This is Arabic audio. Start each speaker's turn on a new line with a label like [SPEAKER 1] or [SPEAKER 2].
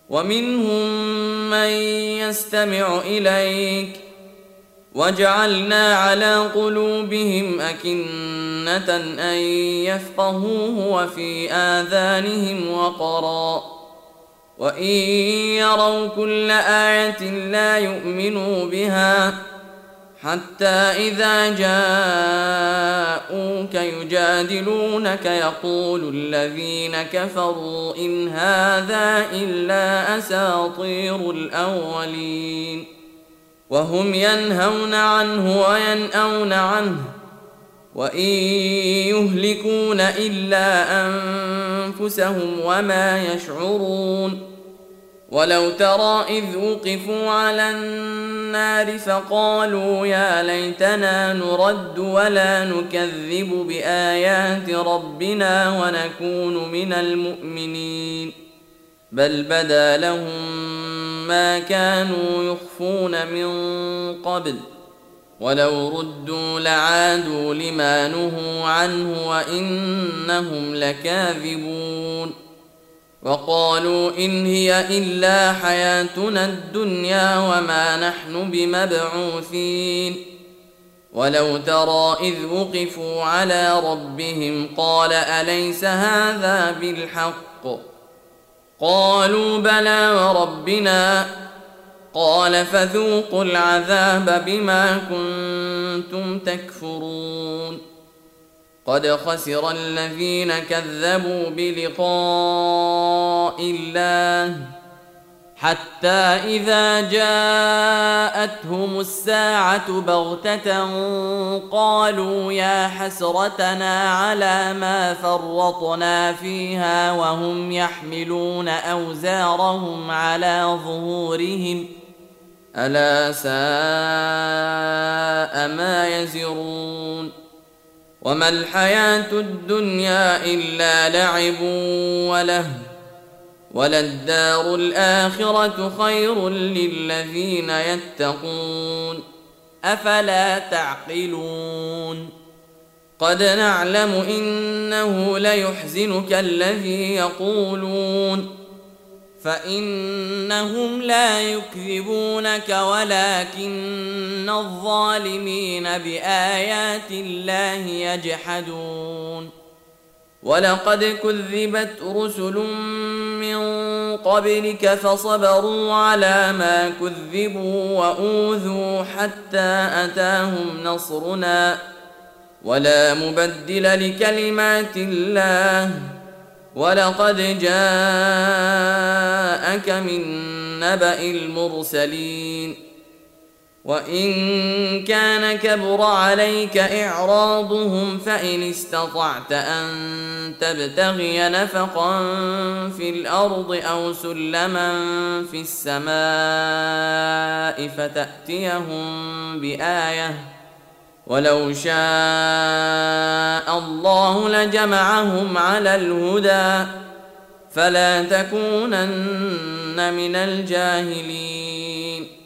[SPEAKER 1] ومنهم من يستمع إليك وجعلنا على قلوبهم أكنة أن يفقهوه وفي آذانهم وقرا وإن يروا كل آية لا يؤمنوا بها حتى إذا جاءوك يجادلونك يقول الذين كفروا إن هذا إلا أساطير الأولين وهم ينهون عنه وينأون عنه وإن يهلكون إلا أنفسهم وما يشعرون ولو ترى إذ وقفوا على النار فقالوا يا ليتنا نرد ولا نكذب بآيات ربنا ونكون من المؤمنين بل بدا لهم ما كانوا يخفون من قبل ولو ردوا لعادوا لما نهوا عنه وإنهم لكاذبون وقالوا إن هي إلا حياتنا الدنيا وما نحن بمبعوثين ولو ترى إذ وقفوا على ربهم قال أليس هذا بالحق قالوا بلى وربنا قال فذوقوا العذاب بما كنتم تكفرون قد خسر الذين كذبوا بلقاء الله حتى إذا جاءتهم الساعة بغتة قالوا يا حسرتنا على ما فرطنا فيها وهم يحملون أوزارهم على ظهورهم ألا ساء ما يزرون وما الحياة الدنيا إلا لعب ولهو وللدار الآخرة خير للذين يتقون أفلا تعقلون قد نعلم إنه ليحزنك الذي يقولون فإنهم لا يكذبونك ولكن الظالمين بآيات الله يجحدون ولقد كذبت رسل من قبلك فصبروا على ما كذبوا وأوذوا حتى أتاهم نصرنا ولا مبدل لكلمات الله ولقد جاءك من نبأ المرسلين وإن كان كبر عليك إعراضهم فإن استطعت أن تبتغي نفقا في الأرض أو سلما في السماء فتأتيهم بآية ولو شاء الله لجمعهم على الهدى فلا تكونن من الجاهلين